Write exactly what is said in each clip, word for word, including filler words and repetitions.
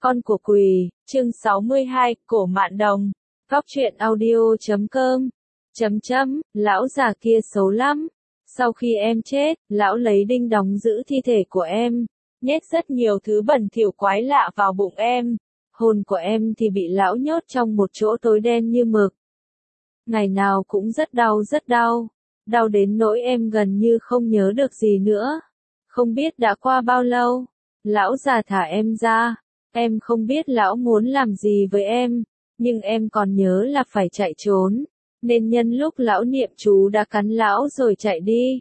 Con của Quỳ, chương sáu mươi hai, Cổ Mạn Đồng. Góc truyện audio chấm com. Chấm chấm, lão già kia xấu lắm. Sau khi em chết, lão lấy đinh đóng giữ thi thể của em, nhét rất nhiều thứ bẩn thỉu quái lạ vào bụng em. Hồn của em thì bị lão nhốt trong một chỗ tối đen như mực. Ngày nào cũng rất đau rất đau. Đau đến nỗi em gần như không nhớ được gì nữa. Không biết đã qua bao lâu, lão già thả em ra. Em không biết lão muốn làm gì với em, nhưng em còn nhớ là phải chạy trốn, nên nhân lúc lão niệm chú đã cắn lão rồi chạy đi.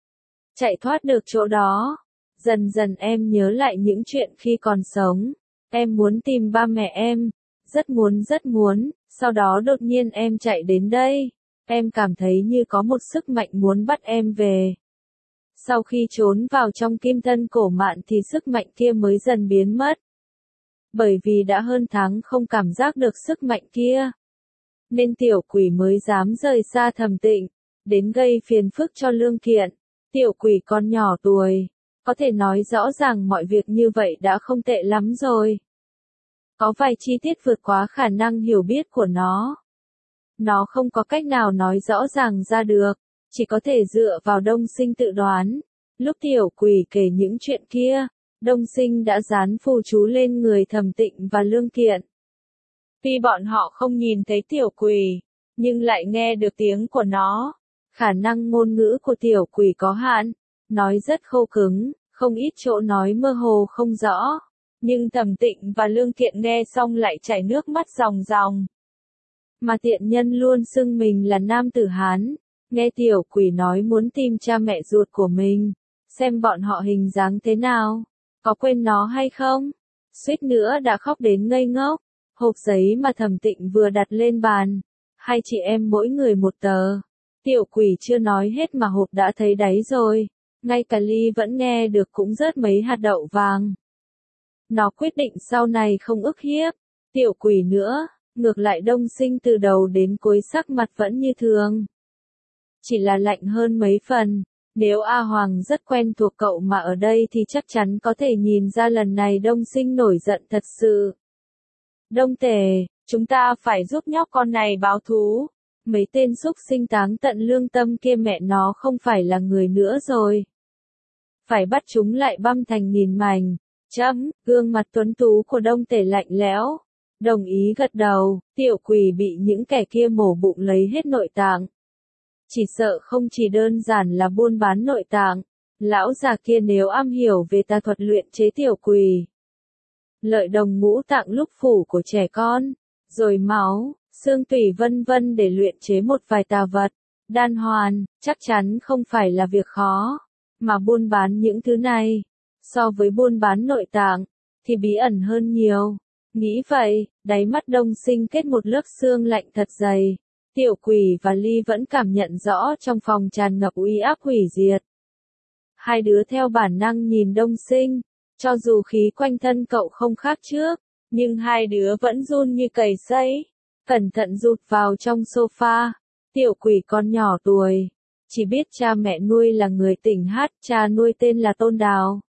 Chạy thoát được chỗ đó, dần dần em nhớ lại những chuyện khi còn sống. Em muốn tìm ba mẹ em, rất muốn rất muốn, sau đó đột nhiên em chạy đến đây. Em cảm thấy như có một sức mạnh muốn bắt em về. Sau khi trốn vào trong kim thân cổ mạn thì sức mạnh kia mới dần biến mất. Bởi vì đã hơn tháng không cảm giác được sức mạnh kia, nên tiểu quỷ mới dám rời xa Thẩm Tịnh, đến gây phiền phức cho Lương Kiện. Tiểu quỷ còn nhỏ tuổi, có thể nói rõ ràng mọi việc như vậy đã không tệ lắm rồi. Có vài chi tiết vượt quá khả năng hiểu biết của nó. Nó không có cách nào nói rõ ràng ra được, chỉ có thể dựa vào Đông Sinh tự đoán. Lúc tiểu quỷ kể những chuyện kia, Đông Sinh đã dán phù chú lên người Thẩm Tịnh và Lương Kiện. Tuy bọn họ không nhìn thấy tiểu quỷ, nhưng lại nghe được tiếng của nó. Khả năng ngôn ngữ của tiểu quỷ có hạn, nói rất khô cứng, không ít chỗ nói mơ hồ không rõ. Nhưng Thẩm Tịnh và Lương Kiện nghe xong lại chảy nước mắt ròng ròng. Mà tiện nhân luôn xưng mình là nam tử Hán, nghe tiểu quỷ nói muốn tìm cha mẹ ruột của mình, xem bọn họ hình dáng thế nào. Có quên nó hay không? Suýt nữa đã khóc đến ngây ngốc. Hộp giấy mà Thẩm Tịnh vừa đặt lên bàn. Hai chị em mỗi người một tờ. Tiểu quỷ chưa nói hết mà hộp đã thấy đáy rồi. Ngay cả ly vẫn nghe được cũng rớt mấy hạt đậu vàng. Nó quyết định sau này không ức hiếp tiểu quỷ nữa. Ngược lại Đông Sinh từ đầu đến cuối sắc mặt vẫn như thường. Chỉ là lạnh hơn mấy phần. Nếu A Hoàng rất quen thuộc cậu mà ở đây thì chắc chắn có thể nhìn ra lần này Đông Sinh nổi giận thật sự. Đông Tề, chúng ta phải giúp nhóc con này báo thú. Mấy tên xúc sinh táng tận lương tâm kia mẹ nó không phải là người nữa rồi. Phải bắt chúng lại băm thành nghìn mảnh. Chấm, gương mặt tuấn tú của Đông Tề lạnh lẽo. Đồng ý gật đầu, tiểu quỷ bị những kẻ kia mổ bụng lấy hết nội tạng. Chỉ sợ không chỉ đơn giản là buôn bán nội tạng, lão già kia nếu am hiểu về tà thuật luyện chế tiểu quỷ. Lợi đồng ngũ tạng lúc phủ của trẻ con, rồi máu, xương tủy vân vân để luyện chế một vài tà vật, đan hoàn, chắc chắn không phải là việc khó, mà buôn bán những thứ này, so với buôn bán nội tạng, thì bí ẩn hơn nhiều. Nghĩ vậy, đáy mắt Đông Sinh kết một lớp xương lạnh thật dày. Tiểu quỷ và ly vẫn cảm nhận rõ trong phòng tràn ngập uy áp hủy diệt. Hai đứa theo bản năng nhìn Đông Sinh, cho dù khí quanh thân cậu không khác trước, nhưng hai đứa vẫn run như cầy sấy, cẩn thận rụt vào trong sofa. Tiểu quỷ con nhỏ tuổi, chỉ biết cha mẹ nuôi là người Tỉnh Hát, cha nuôi tên là Tôn Đào.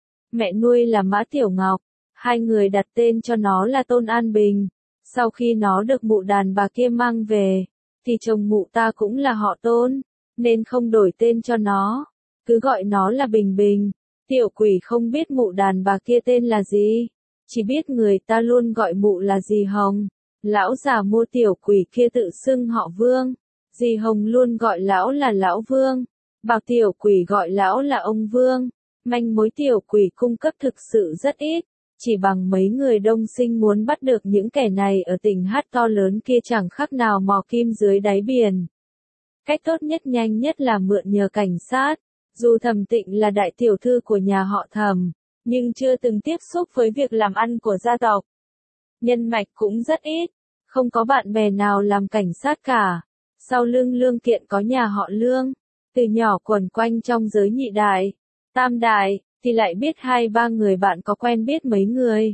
Mẹ nuôi là Mã Tiểu Ngọc, hai người đặt tên cho nó là Tôn An Bình. Sau khi nó được mụ đàn bà kia mang về, thì chồng mụ ta cũng là họ Tôn, nên không đổi tên cho nó, cứ gọi nó là Bình Bình. Tiểu quỷ không biết mụ đàn bà kia tên là gì, chỉ biết người ta luôn gọi mụ là dì Hồng. Lão già mua tiểu quỷ kia tự xưng họ Vương, dì Hồng luôn gọi lão là lão Vương, bảo tiểu quỷ gọi lão là ông Vương. Manh mối tiểu quỷ cung cấp thực sự rất ít. Chỉ bằng mấy người Đông Sinh muốn bắt được những kẻ này ở Tỉnh Hát to lớn kia chẳng khác nào mò kim dưới đáy biển. Cách tốt nhất nhanh nhất là mượn nhờ cảnh sát. Dù Thẩm Tịnh là đại tiểu thư của nhà họ Thẩm, nhưng chưa từng tiếp xúc với việc làm ăn của gia tộc. Nhân mạch cũng rất ít, không có bạn bè nào làm cảnh sát cả. Sau lưng Lương Kiện có nhà họ Lương, từ nhỏ quẩn quanh trong giới nhị đại, tam đại, thì lại biết hai ba người bạn có quen biết mấy người.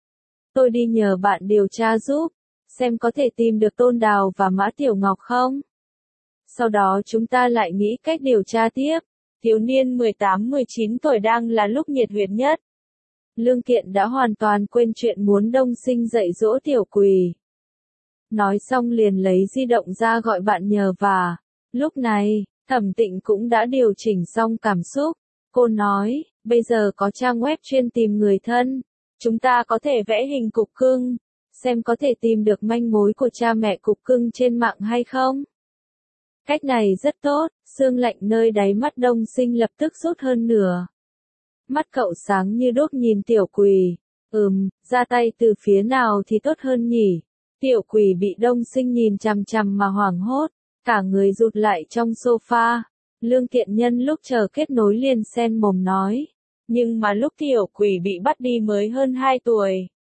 Tôi đi nhờ bạn điều tra giúp, xem có thể tìm được Tôn Đào và Mã Tiểu Ngọc không. Sau đó chúng ta lại nghĩ cách điều tra tiếp. Thiếu niên mười tám mười chín tuổi đang là lúc nhiệt huyết nhất. Lương Kiện đã hoàn toàn quên chuyện muốn Đông Sinh dạy dỗ Tiểu Quỳ. Nói xong liền lấy di động ra gọi bạn nhờ vả. Lúc này, Thẩm Tịnh cũng đã điều chỉnh xong cảm xúc. Cô nói, bây giờ có trang web chuyên tìm người thân. Chúng ta có thể vẽ hình cục cưng, xem có thể tìm được manh mối của cha mẹ cục cưng trên mạng hay không. Cách này rất tốt, sương lạnh nơi đáy mắt Đông Sinh lập tức rút hơn nửa. Mắt cậu sáng như đuốc nhìn Tiểu Quỳ. Ừm, ra tay từ phía nào thì tốt hơn nhỉ? Tiểu Quỳ bị Đông Sinh nhìn chằm chằm mà hoảng hốt, cả người rụt lại trong sofa. Lương Kiện nhân lúc chờ kết nối liền sen mồm nói. Nhưng mà lúc Tiểu Quỳ bị bắt đi mới hơn hai tuổi.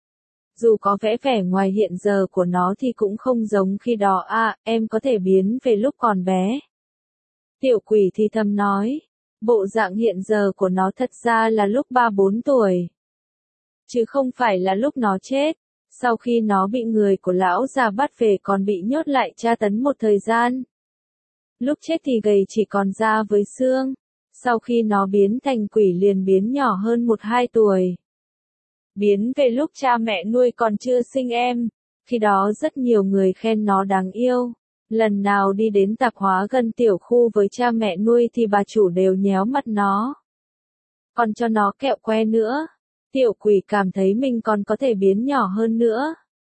Dù có vẽ vẻ ngoài hiện giờ của nó thì cũng không giống khi đó à, em có thể biến về lúc còn bé. Tiểu Quỳ thì thầm nói. Bộ dạng hiện giờ của nó thật ra là lúc ba bốn tuổi. Chứ không phải là lúc nó chết. Sau khi nó bị người của lão già bắt về còn bị nhốt lại tra tấn một thời gian. Lúc chết thì gầy chỉ còn da với xương. Sau khi nó biến thành quỷ liền biến nhỏ hơn một hai tuổi. Biến về lúc cha mẹ nuôi còn chưa sinh em. Khi đó rất nhiều người khen nó đáng yêu. Lần nào đi đến tạp hóa gần tiểu khu với cha mẹ nuôi thì bà chủ đều nhéo mặt nó. Còn cho nó kẹo que nữa. Tiểu Quỳ cảm thấy mình còn có thể biến nhỏ hơn nữa.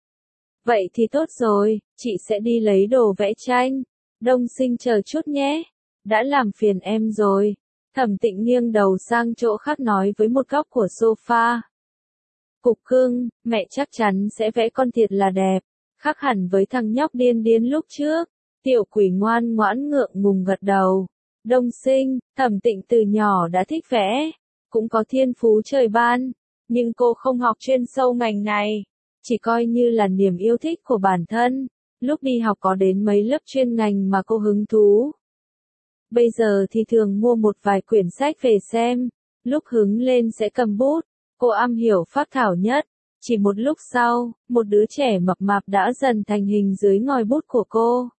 Vậy thì tốt rồi, chị sẽ đi lấy đồ vẽ tranh. Đông Sinh chờ chút nhé. Đã làm phiền em rồi. Thẩm Tịnh nghiêng đầu sang chỗ khác nói với một góc của sofa. Cục cưng, mẹ chắc chắn sẽ vẽ con thiệt là đẹp. Khác hẳn với thằng nhóc điên điên lúc trước. Tiểu Quỳ ngoan ngoãn ngượng ngùng gật đầu. Đông Sinh, Thẩm Tịnh từ nhỏ đã thích vẽ. Cũng có thiên phú trời ban. Nhưng cô không học chuyên sâu ngành này. Chỉ coi như là niềm yêu thích của bản thân. Lúc đi học có đến mấy lớp chuyên ngành mà cô hứng thú. Bây giờ thì thường mua một vài quyển sách về xem. Lúc hứng lên sẽ cầm bút. Cô am hiểu phác thảo nhất. Chỉ một lúc sau, một đứa trẻ mập mạp đã dần thành hình dưới ngòi bút của cô.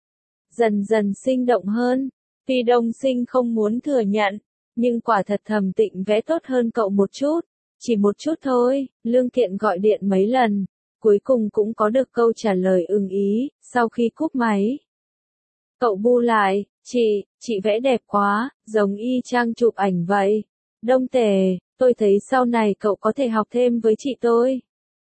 Dần dần sinh động hơn. Tuy Đông Sinh không muốn thừa nhận, nhưng quả thật Thẩm Tịnh vẽ tốt hơn cậu một chút. Chỉ một chút thôi. Lương Kiện gọi điện mấy lần. Cuối cùng cũng có được câu trả lời ưng ý, sau khi cúp máy. Cậu bu lại, chị, chị vẽ đẹp quá, giống y chang chụp ảnh vậy. Đông Tề, tôi thấy sau này cậu có thể học thêm với chị tôi.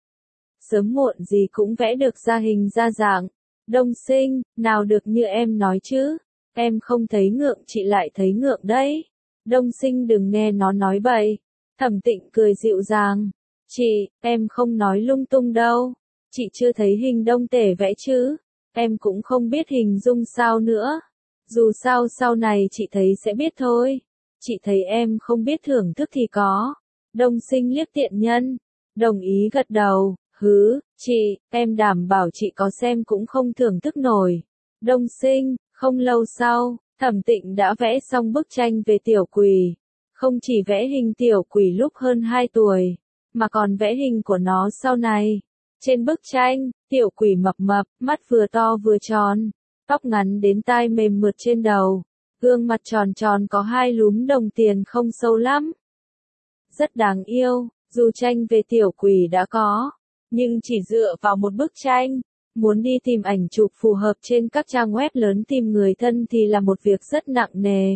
Sớm muộn gì cũng vẽ được ra hình ra dạng. Đông Sinh, nào được như em nói chứ. Em không thấy ngượng chị lại thấy ngượng đấy. Đông Sinh đừng nghe nó nói bậy. Thẩm Tịnh cười dịu dàng. Chị, em không nói lung tung đâu. Chị chưa thấy hình Đông Tề vẽ chứ. Em cũng không biết hình dung sao nữa. Dù sao sau này chị thấy sẽ biết thôi. Chị thấy em không biết thưởng thức thì có. Đông Sinh liếc tiện nhân. Đồng ý gật đầu. Hứ, chị, em đảm bảo chị có xem cũng không thưởng thức nổi. Đông Sinh, không lâu sau, Thẩm Tịnh đã vẽ xong bức tranh về Tiểu Quỳ. Không chỉ vẽ hình Tiểu Quỳ lúc hơn hai tuổi, mà còn vẽ hình của nó sau này. Trên bức tranh, Tiểu Quỳ mập mập, mắt vừa to vừa tròn, tóc ngắn đến tai mềm mượt trên đầu, gương mặt tròn tròn có hai lúm đồng tiền không sâu lắm. Rất đáng yêu, dù tranh về Tiểu Quỳ đã có, nhưng chỉ dựa vào một bức tranh, muốn đi tìm ảnh chụp phù hợp trên các trang web lớn tìm người thân thì là một việc rất nặng nề.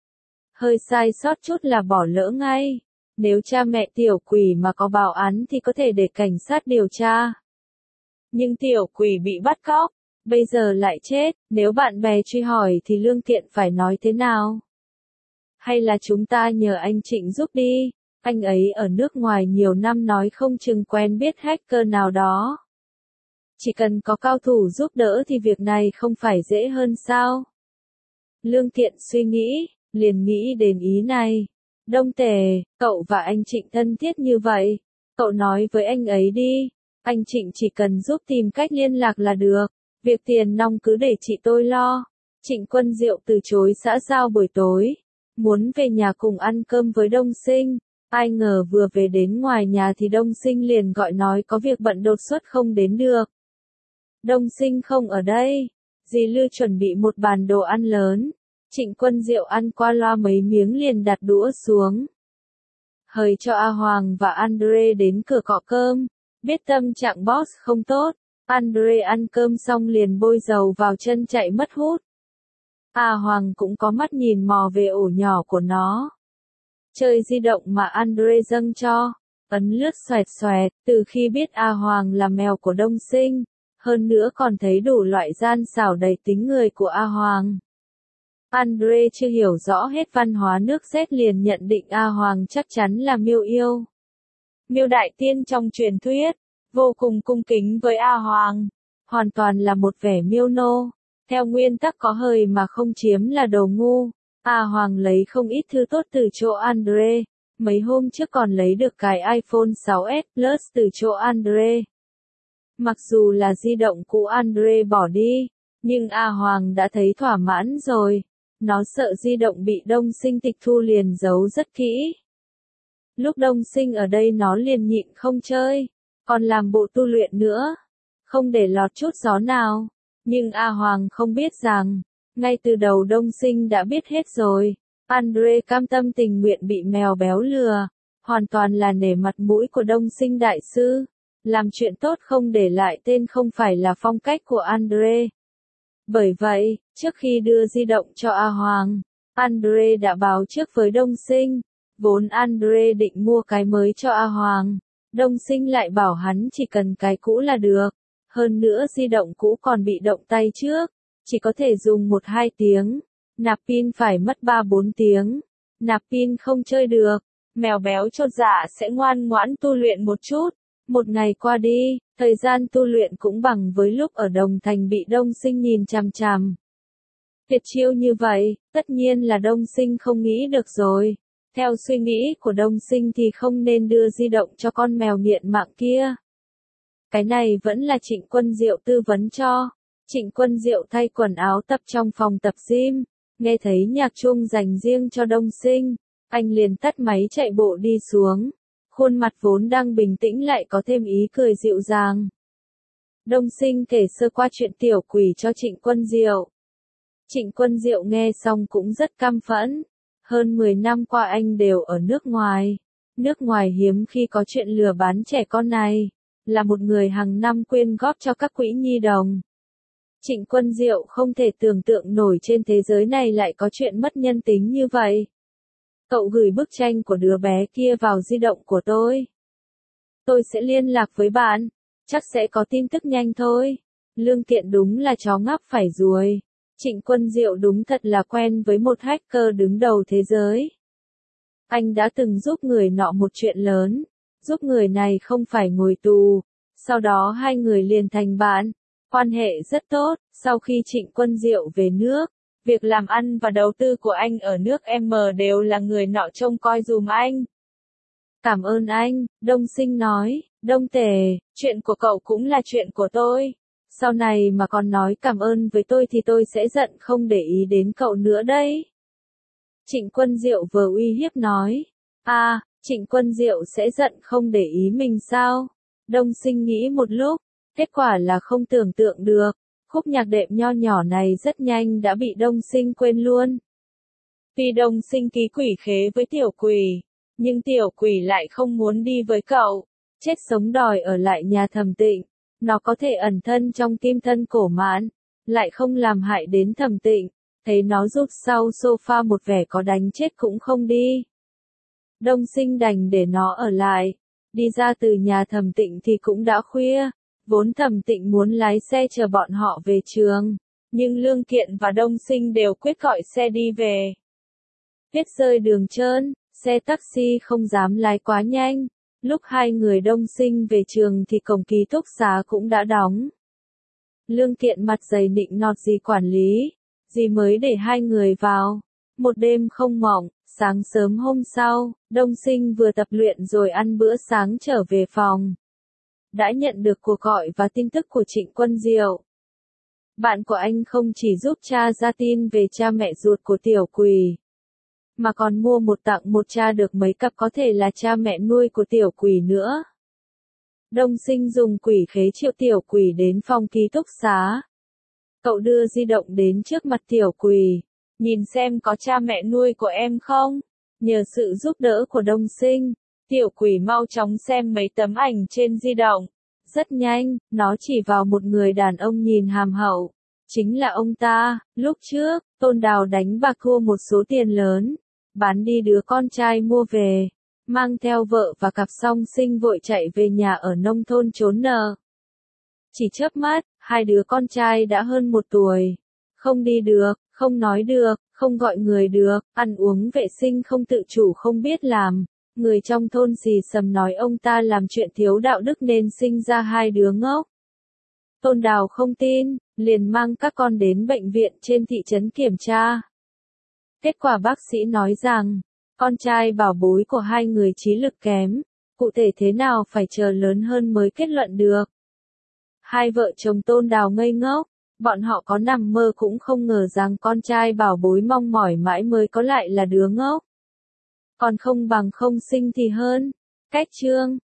Hơi sai sót chút là bỏ lỡ ngay. Nếu cha mẹ Tiểu Quỳ mà có báo án thì có thể để cảnh sát điều tra. Nhưng Tiểu Quỳ bị bắt cóc, bây giờ lại chết, nếu bạn bè truy hỏi thì Lương Kiện phải nói thế nào? Hay là chúng ta nhờ anh Trịnh giúp đi, anh ấy ở nước ngoài nhiều năm nói không chừng quen biết hacker nào đó. Chỉ cần có cao thủ giúp đỡ thì việc này không phải dễ hơn sao? Lương Kiện suy nghĩ, liền nghĩ đến ý này. Đông Tề, cậu và anh Trịnh thân thiết như vậy, cậu nói với anh ấy đi, anh Trịnh chỉ cần giúp tìm cách liên lạc là được, việc tiền nong cứ để chị tôi lo. Trịnh Quân Diệu từ chối xã giao buổi tối, muốn về nhà cùng ăn cơm với Đông Sinh, ai ngờ vừa về đến ngoài nhà thì Đông Sinh liền gọi nói có việc bận đột xuất không đến được. Đông Sinh không ở đây, dì Lư chuẩn bị một bàn đồ ăn lớn. Trịnh Quân Diệu ăn qua loa mấy miếng liền đặt đũa xuống. hời cho A Hoàng và Andre đến cửa cọ cơm. Biết tâm trạng boss không tốt, Andre ăn cơm xong liền bôi dầu vào chân chạy mất hút. A Hoàng cũng có mắt nhìn mò về ổ nhỏ của nó. Chơi di động mà Andre dâng cho, ấn lướt xoẹt xoẹt, từ khi biết A Hoàng là mèo của Đông Sinh, hơn nữa còn thấy đủ loại gian xảo đầy tính người của A Hoàng. Andre chưa hiểu rõ hết văn hóa nước Z liền nhận định A Hoàng chắc chắn là miêu yêu. Miêu đại tiên trong truyền thuyết, vô cùng cung kính với A Hoàng, hoàn toàn là một vẻ miêu nô. Theo nguyên tắc có hời mà không chiếm là đồ ngu, A Hoàng lấy không ít thứ tốt từ chỗ Andre. Mấy hôm trước còn lấy được cái iPhone sáu S Plus từ chỗ Andre. Mặc dù là di động cũ Andre bỏ đi, nhưng A Hoàng đã thấy thỏa mãn rồi. Nó sợ di động bị Đông Sinh tịch thu liền giấu rất kỹ. Lúc Đông Sinh ở đây nó liền nhịn không chơi, còn làm bộ tu luyện nữa, không để lọt chút gió nào. Nhưng A Hoàng không biết rằng, ngay từ đầu Đông Sinh đã biết hết rồi. Andre cam tâm tình nguyện bị mèo béo lừa, hoàn toàn là nể mặt mũi của Đông Sinh đại sư. Làm chuyện tốt không để lại tên không phải là phong cách của Andre. Bởi vậy, trước khi đưa di động cho A Hoàng, Andre đã báo trước với Đông Sinh. Vốn Andre định mua cái mới cho A Hoàng, Đông Sinh lại bảo hắn chỉ cần cái cũ là được. Hơn nữa di động cũ còn bị động tay trước, chỉ có thể dùng một hai tiếng, nạp pin phải mất ba bốn tiếng, nạp pin không chơi được. Mèo béo chột dạ sẽ ngoan ngoãn tu luyện một chút. Một ngày qua đi, thời gian tu luyện cũng bằng với lúc ở Đồng Thành bị Đông Sinh nhìn chằm chằm. Tuyệt chiêu như vậy, tất nhiên là Đông Sinh không nghĩ được rồi. Theo suy nghĩ của Đông Sinh thì không nên đưa di động cho con mèo nghiện mạng kia. Cái này vẫn là Trịnh Quân Diệu tư vấn cho. Trịnh Quân Diệu thay quần áo tập trong phòng tập gym, nghe thấy nhạc chuông dành riêng cho Đông Sinh, anh liền tắt máy chạy bộ đi xuống. Khuôn mặt vốn đang bình tĩnh lại có thêm ý cười dịu dàng. Đông Sinh kể sơ qua chuyện tiểu quỷ cho Trịnh Quân Diệu. Trịnh Quân Diệu nghe xong cũng rất căm phẫn. Hơn mười năm qua anh đều ở nước ngoài. Nước ngoài hiếm khi có chuyện lừa bán trẻ con này. Là một người hàng năm quyên góp cho các quỹ nhi đồng. Trịnh Quân Diệu không thể tưởng tượng nổi trên thế giới này lại có chuyện mất nhân tính như vậy. Cậu gửi bức tranh của đứa bé kia vào di động của tôi. Tôi sẽ liên lạc với bạn. Chắc sẽ có tin tức nhanh thôi. Lương Kiện đúng là chó ngáp phải ruồi. Trịnh Quân Diệu đúng thật là quen với một hacker đứng đầu thế giới. Anh đã từng giúp người nọ một chuyện lớn. Giúp người này không phải ngồi tù. Sau đó hai người liền thành bạn. Quan hệ rất tốt. Sau khi Trịnh Quân Diệu về nước, việc làm ăn và đầu tư của anh ở nước M đều là người nọ trông coi dùm anh. Cảm ơn anh, Đông Sinh nói. Đông Tề, chuyện của cậu cũng là chuyện của tôi. Sau này mà còn nói cảm ơn với tôi thì tôi sẽ giận không để ý đến cậu nữa đấy. Trịnh Quân Diệu vừa uy hiếp nói. À, Trịnh Quân Diệu sẽ giận không để ý mình sao? Đông Sinh nghĩ một lúc, kết quả là không tưởng tượng được. Khúc nhạc đệm nho nhỏ này rất nhanh đã bị Đông Sinh quên luôn. Tuy Đông Sinh ký quỷ khế với tiểu quỷ, nhưng tiểu quỷ lại không muốn đi với cậu. Chết sống đòi ở lại nhà Thẩm Tịnh. Nó có thể ẩn thân trong kim thân cổ mãn, lại không làm hại đến Thẩm Tịnh. Thấy nó rút sau sofa một vẻ có đánh chết cũng không đi. Đông Sinh đành để nó ở lại. Đi ra từ nhà Thẩm Tịnh thì cũng đã khuya. Vốn Thẩm Tịnh muốn lái xe chờ bọn họ về trường, nhưng Lương Kiện và Đông Sinh đều quyết gọi xe đi về. Tuyết rơi đường trơn, xe taxi không dám lái quá nhanh. Lúc hai người Đông Sinh về trường thì cổng ký túc xá cũng đã đóng. Lương Kiện mặt dày nịnh nọt dì quản lý, dì mới để hai người vào. Một đêm không mộng, sáng sớm hôm sau, Đông Sinh vừa tập luyện rồi ăn bữa sáng trở về phòng. Đã nhận được cuộc gọi và tin tức của Trịnh Quân Diệu. Bạn của anh không chỉ giúp cha ra tin về cha mẹ ruột của tiểu quỷ, mà còn mua một tặng một cha được mấy cặp có thể là cha mẹ nuôi của tiểu quỷ nữa. Đông Sinh dùng quỷ khế triệu tiểu quỷ đến phòng ký túc xá. Cậu đưa di động đến trước mặt tiểu quỷ. Nhìn xem có cha mẹ nuôi của em không? Nhờ sự giúp đỡ của Đông Sinh, Tiểu quỷ mau chóng xem mấy tấm ảnh trên di động. Rất nhanh, nó chỉ vào một người đàn ông nhìn hàm hậu. Chính là ông ta, lúc trước, Tôn Đào đánh bạc thua một số tiền lớn. Bán đi đứa con trai mua về. Mang theo vợ và cặp song sinh vội chạy về nhà ở nông thôn trốn nợ. Chỉ chớp mắt, hai đứa con trai đã hơn một tuổi. Không đi được, không nói được, không gọi người được, ăn uống vệ sinh không tự chủ không biết làm. Người trong thôn xì xầm nói ông ta làm chuyện thiếu đạo đức nên sinh ra hai đứa ngốc. Tôn Đào không tin, liền mang các con đến bệnh viện trên thị trấn kiểm tra. Kết quả bác sĩ nói rằng, con trai bảo bối của hai người trí lực kém, cụ thể thế nào phải chờ lớn hơn mới kết luận được. Hai vợ chồng Tôn Đào ngây ngốc, bọn họ có nằm mơ cũng không ngờ rằng con trai bảo bối mong mỏi mãi mới có lại là đứa ngốc. Còn không bằng không sinh thì hơn. Cách chương